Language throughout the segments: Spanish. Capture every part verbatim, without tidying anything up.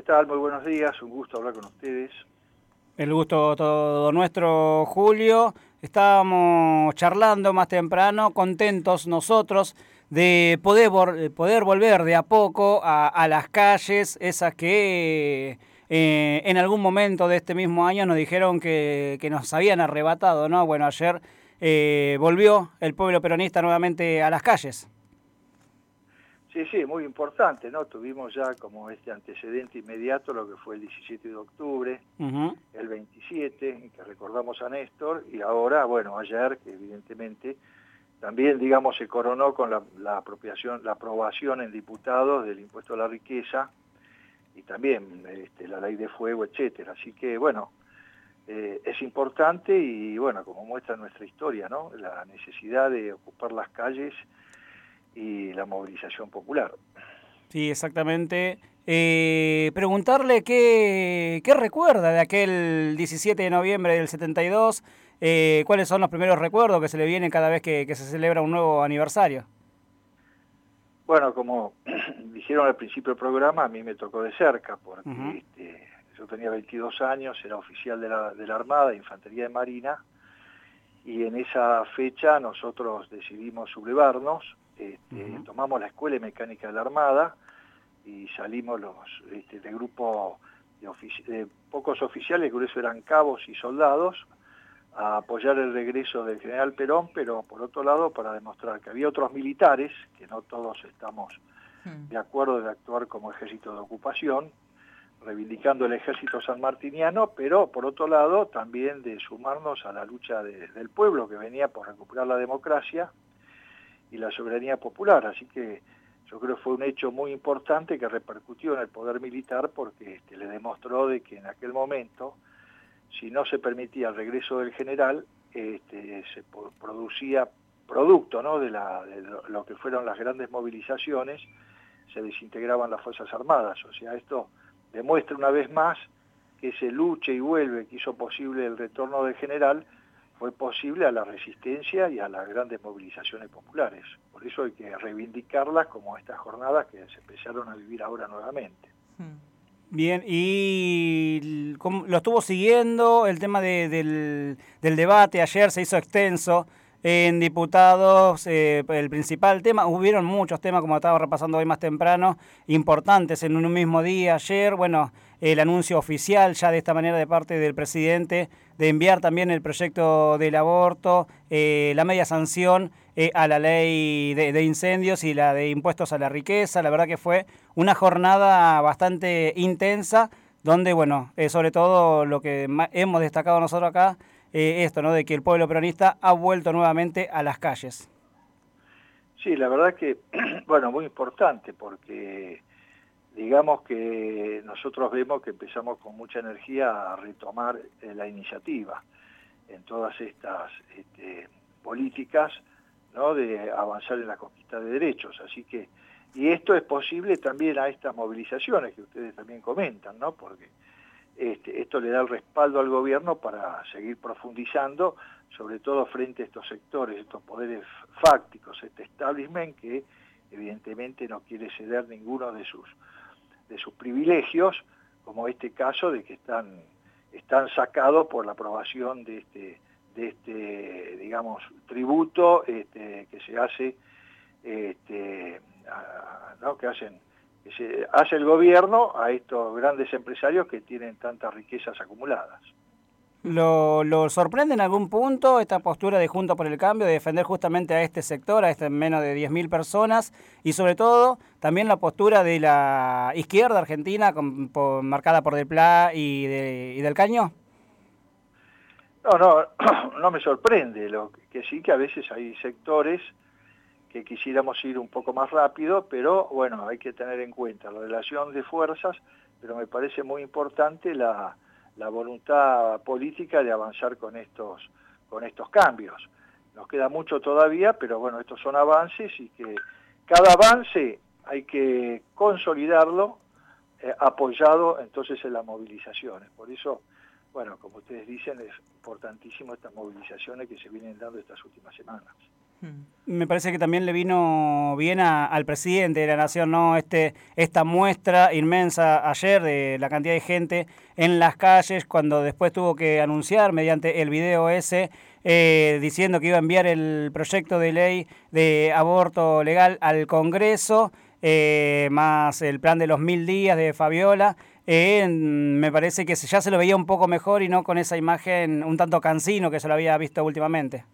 ¿qué tal? Muy buenos días, un gusto hablar con ustedes. El gusto todo nuestro, Julio. Estábamos charlando más temprano, contentos nosotros de poder, poder volver de a poco a, a las calles, esas que eh, en algún momento de este mismo año nos dijeron que, que nos habían arrebatado, ¿no? Bueno, ayer eh, volvió el pueblo peronista nuevamente a las calles. Sí, sí, muy importante, ¿no? Tuvimos ya como este antecedente inmediato lo que fue el diecisiete de octubre, uh-huh. el veintisiete, en que recordamos a Néstor, y ahora, bueno, ayer, que evidentemente también, digamos, se coronó con la, la apropiación, la aprobación en diputados del impuesto a la riqueza, y también este, la ley de fuego, etcétera. Así que, bueno, eh, es importante y, bueno, como muestra nuestra historia, ¿no? La necesidad de ocupar las calles y la movilización popular. Sí, exactamente. Eh, preguntarle qué, qué recuerda de aquel diecisiete de noviembre del setenta y dos, eh, cuáles son los primeros recuerdos que se le vienen cada vez que, que se celebra un nuevo aniversario. Bueno, como dijeron al principio del programa, a mí me tocó de cerca, porque uh-huh. este, yo tenía veintidós años, era oficial de la, de la Armada, de Infantería de Marina, y en esa fecha nosotros decidimos sublevarnos, este, uh-huh. tomamos la Escuela de Mecánica de la Armada y salimos los este, de grupo de, ofici- de pocos oficiales, que por eso eran cabos y soldados, a apoyar el regreso del general Perón, pero por otro lado para demostrar que había otros militares, que no todos estamos uh-huh. de acuerdo de actuar como ejército de ocupación, reivindicando el ejército sanmartiniano, pero por otro lado también de sumarnos a la lucha de, del pueblo que venía por recuperar la democracia y la soberanía popular. Así que yo creo que fue un hecho muy importante que repercutió en el poder militar porque este, le demostró de que en aquel momento, si no se permitía el regreso del general, este, se producía producto, ¿no? de, la, de lo que fueron las grandes movilizaciones, se desintegraban las Fuerzas Armadas. O sea, esto demuestra una vez más que ese lucha y vuelve que hizo posible el retorno del general fue posible a la resistencia y a las grandes movilizaciones populares. Por eso hay que reivindicarlas como estas jornadas que se empezaron a vivir ahora nuevamente. Bien, y lo estuvo siguiendo el tema de, del, del debate, ayer se hizo extenso en diputados, eh, el principal tema, hubieron muchos temas, como estaba repasando hoy más temprano, importantes en un mismo día. Ayer, bueno, el anuncio oficial ya de esta manera de parte del presidente de enviar también el proyecto del aborto, eh, la media sanción eh, a la ley de, de incendios y la de impuestos a la riqueza. La verdad que fue una jornada bastante intensa, donde, bueno, eh, sobre todo lo que hemos destacado nosotros acá, Eh, esto, ¿no? De que el pueblo peronista ha vuelto nuevamente a las calles. Sí, la verdad que, bueno, muy importante porque digamos que nosotros vemos que empezamos con mucha energía a retomar eh, la iniciativa en todas estas este, políticas, ¿no? De avanzar en la conquista de derechos. Así que, y esto es posible también a estas movilizaciones que ustedes también comentan, ¿no? Porque Este, esto le da el respaldo al gobierno para seguir profundizando, sobre todo frente a estos sectores, estos poderes fácticos, este establishment que evidentemente no quiere ceder ninguno de sus, de sus privilegios, como este caso de que están, están sacados por la aprobación de este, de este digamos, tributo este, que se hace, este, a, ¿no? que hacen que se hace el gobierno a estos grandes empresarios que tienen tantas riquezas acumuladas. ¿Lo, lo sorprende en algún punto esta postura de Juntos por el Cambio de defender justamente a este sector, a este menos de diez mil personas, y sobre todo también la postura de la izquierda argentina con, por, marcada por Del Pla y, de, y del Caño? No, no, no me sorprende, lo que sí que a veces hay sectores que quisiéramos ir un poco más rápido, pero bueno, hay que tener en cuenta la relación de fuerzas, pero me parece muy importante la, la voluntad política de avanzar con estos, con estos cambios. Nos queda mucho todavía, pero bueno, estos son avances y que cada avance hay que consolidarlo eh, apoyado entonces en las movilizaciones. Por eso, bueno, como ustedes dicen, es importantísimo estas movilizaciones que se vienen dando estas últimas semanas. Me parece que también le vino bien a, al presidente de la Nación, ¿no? Este, esta muestra inmensa ayer de la cantidad de gente en las calles, cuando después tuvo que anunciar mediante el video ese, eh, diciendo que iba a enviar el proyecto de ley de aborto legal al Congreso, eh, más el plan de los mil días de Fabiola. Eh, me parece que ya se lo veía un poco mejor y no con esa imagen un tanto cansino que se lo había visto últimamente.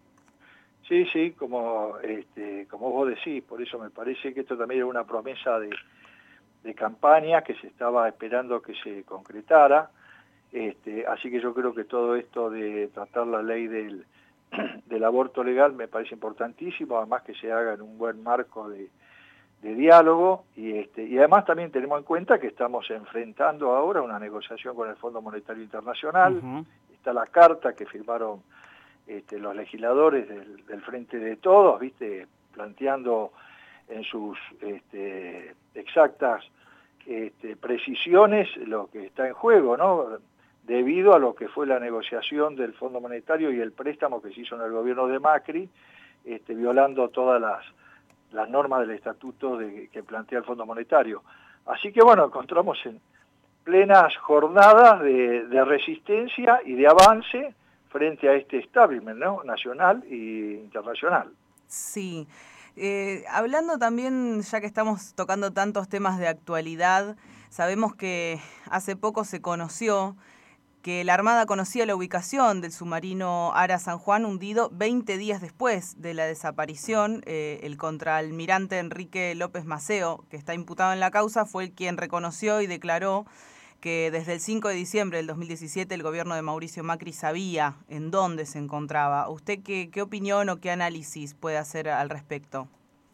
Sí, sí, como, este, como vos decís, por eso me parece que esto también era una promesa de, de campaña que se estaba esperando que se concretara, este, así que yo creo que todo esto de tratar la ley del, del aborto legal me parece importantísimo, además que se haga en un buen marco de, de diálogo, y, este, y además también tenemos en cuenta que estamos enfrentando ahora una negociación con el Fondo Monetario Internacional. Uh-huh. Está la carta que firmaron Este, los legisladores del, del Frente de Todos, viste, planteando en sus este, exactas este, precisiones lo que está en juego, ¿no? Debido a lo que fue la negociación del Fondo Monetario y el préstamo que se hizo en el gobierno de Macri, este, violando todas las, las normas del estatuto de, que plantea el Fondo Monetario. Así que bueno, encontramos en plenas jornadas de, de resistencia y de avance frente a este establishment, ¿no? Nacional e internacional. Sí. Eh, hablando también, ya que estamos tocando tantos temas de actualidad, sabemos que hace poco se conoció que la Armada conocía la ubicación del submarino Ara San Juan hundido veinte días después de la desaparición. Eh, el contraalmirante Enrique López Maceo, que está imputado en la causa, fue el quien reconoció y declaró que desde el cinco de diciembre del dos mil diecisiete el gobierno de Mauricio Macri sabía en dónde se encontraba. ¿Usted qué, qué opinión o qué análisis puede hacer al respecto?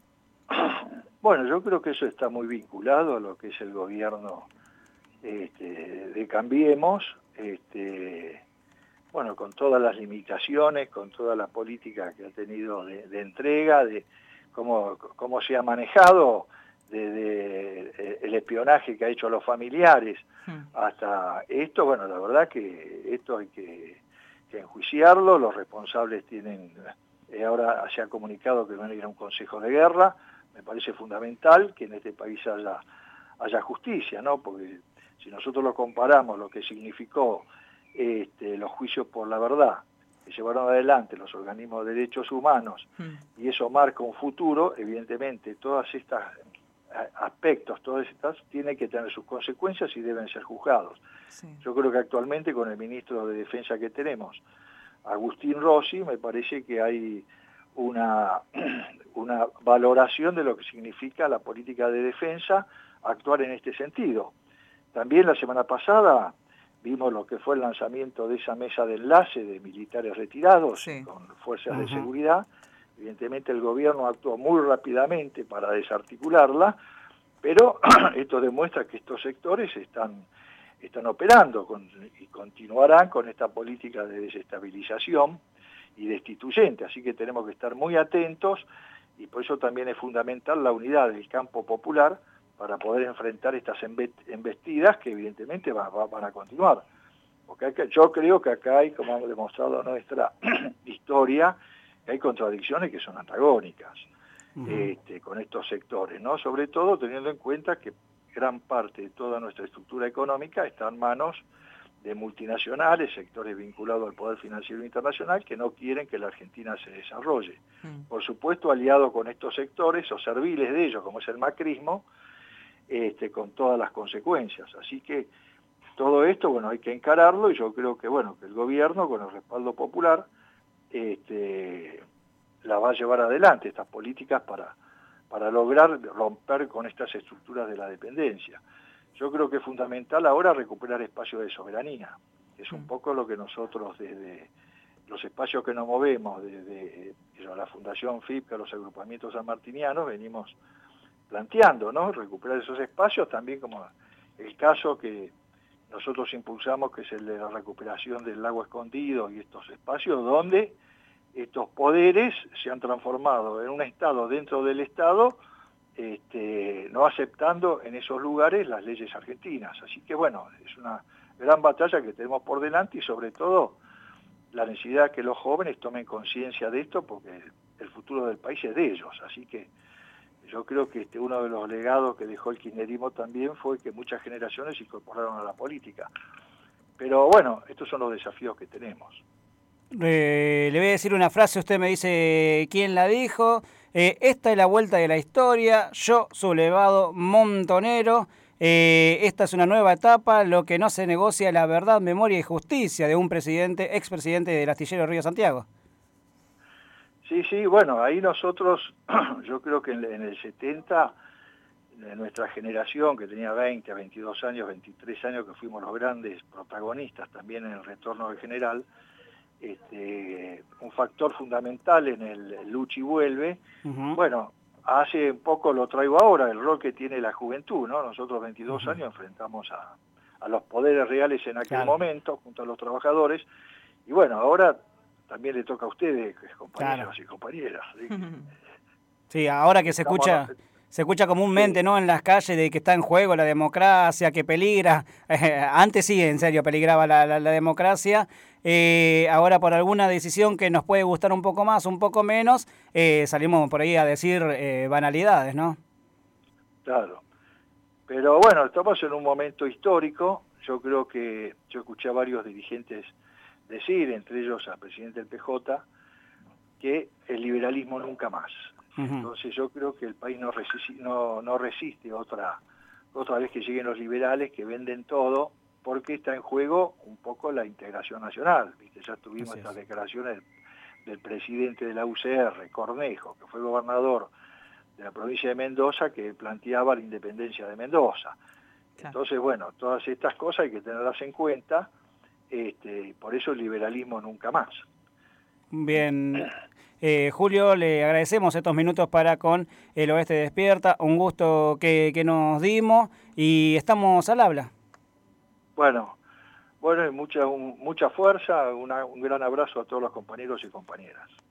Bueno, yo creo que eso está muy vinculado a lo que es el gobierno este, de Cambiemos, este, bueno, con todas las limitaciones, con toda la política que ha tenido de, de entrega, de cómo, cómo se ha manejado desde el espionaje que ha hecho a los familiares hasta esto. Bueno, la verdad que esto hay que, que enjuiciarlo. Los responsables tienen, eh, ahora se ha comunicado que van a ir a un consejo de guerra. Me parece fundamental que en este país haya, haya justicia, ¿no? Porque si nosotros lo comparamos, lo que significó este, los juicios por la verdad que llevaron adelante los organismos de derechos humanos, mm. y eso marca un futuro, evidentemente todas estas aspectos, todas estas, tienen que tener sus consecuencias y deben ser juzgados. Sí. Yo creo que actualmente con el ministro de Defensa que tenemos, Agustín Rossi, me parece que hay una, una valoración de lo que significa la política de defensa, actuar en este sentido. También la semana pasada vimos lo que fue el lanzamiento de esa mesa de enlace de militares retirados, sí. con fuerzas uh-huh. de seguridad. Evidentemente el gobierno actuó muy rápidamente para desarticularla, pero esto demuestra que estos sectores están, están operando con, y continuarán con esta política de desestabilización y destituyente, así que tenemos que estar muy atentos, y por eso también es fundamental la unidad del campo popular para poder enfrentar estas embestidas que evidentemente va, va, van a continuar. Porque acá, yo creo que acá hay, como hemos demostrado en nuestra historia, hay contradicciones que son antagónicas uh-huh. este, con estos sectores, ¿no? Sobre todo teniendo en cuenta que gran parte de toda nuestra estructura económica está en manos de multinacionales, sectores vinculados al poder financiero internacional, que no quieren que la Argentina se desarrolle. Uh-huh. Por supuesto, aliado con estos sectores, o serviles de ellos, como es el macrismo, este, con todas las consecuencias. Así que todo esto, bueno, hay que encararlo, y yo creo que, bueno, que el gobierno, con el respaldo popular, Este, la va a llevar adelante, estas políticas para, para lograr romper con estas estructuras de la dependencia. Yo creo que es fundamental ahora recuperar espacios de soberanía, que es un poco lo que nosotros desde los espacios que nos movemos, desde la Fundación F I P, los agrupamientos sanmartinianos, venimos planteando, ¿no? Recuperar esos espacios, también como el caso que nosotros impulsamos, que es el de la recuperación del lago escondido y estos espacios donde estos poderes se han transformado en un Estado dentro del Estado, este, no aceptando en esos lugares las leyes argentinas. Así que bueno, es una gran batalla que tenemos por delante, y sobre todo la necesidad de que los jóvenes tomen conciencia de esto, porque el futuro del país es de ellos, así que yo creo que este, uno de los legados que dejó el kirchnerismo también fue que muchas generaciones se incorporaron a la política. Pero bueno, estos son los desafíos que tenemos. Eh, le voy a decir una frase, usted me dice quién la dijo. Eh, esta es la vuelta de la historia, yo, sublevado montonero. Eh, esta es una nueva etapa, lo que no se negocia es la verdad, memoria y justicia de un presidente, expresidente del astillero Río Santiago. Sí, sí, bueno, ahí nosotros, yo creo que en, en el setenta, de nuestra generación, que tenía veinte, veintidós años, veintitrés años, que fuimos los grandes protagonistas también en el retorno del general, este, un factor fundamental en el lucha y vuelve, uh-huh. Bueno, hace un poco lo traigo ahora, el rol que tiene la juventud, ¿no? Nosotros veintidós uh-huh. años enfrentamos a, a los poderes reales en aquel claro. momento, junto a los trabajadores, y bueno, ahora también le toca a ustedes, compañeros claro. y compañeras. ¿Sí? Sí, ahora que se Estamos escucha... No... Se escucha comúnmente, sí. ¿no?, en las calles de que está en juego la democracia, que peligra. Eh, antes sí, en serio, peligraba la, la, la democracia. Eh, ahora por alguna decisión que nos puede gustar un poco más, un poco menos, eh, salimos por ahí a decir eh, banalidades, ¿no? Claro. Pero bueno, estamos en un momento histórico. Yo creo que yo escuché a varios dirigentes decir, entre ellos al presidente del P J, que el liberalismo nunca más. Entonces yo creo que el país no resiste, no, no resiste otra, otra vez que lleguen los liberales que venden todo, porque está en juego un poco la integración nacional. ¿Viste? Ya tuvimos estas declaraciones del, del presidente de la U C R, Cornejo, que fue gobernador de la provincia de Mendoza, que planteaba la independencia de Mendoza. Claro. Entonces, bueno, todas estas cosas hay que tenerlas en cuenta, este, por eso el liberalismo nunca más. Bien. Eh, Julio, le agradecemos estos minutos para con El Oeste Despierta, un gusto que, que nos dimos y estamos al habla. Bueno, bueno, y mucha, un, mucha fuerza, una, un gran abrazo a todos los compañeros y compañeras.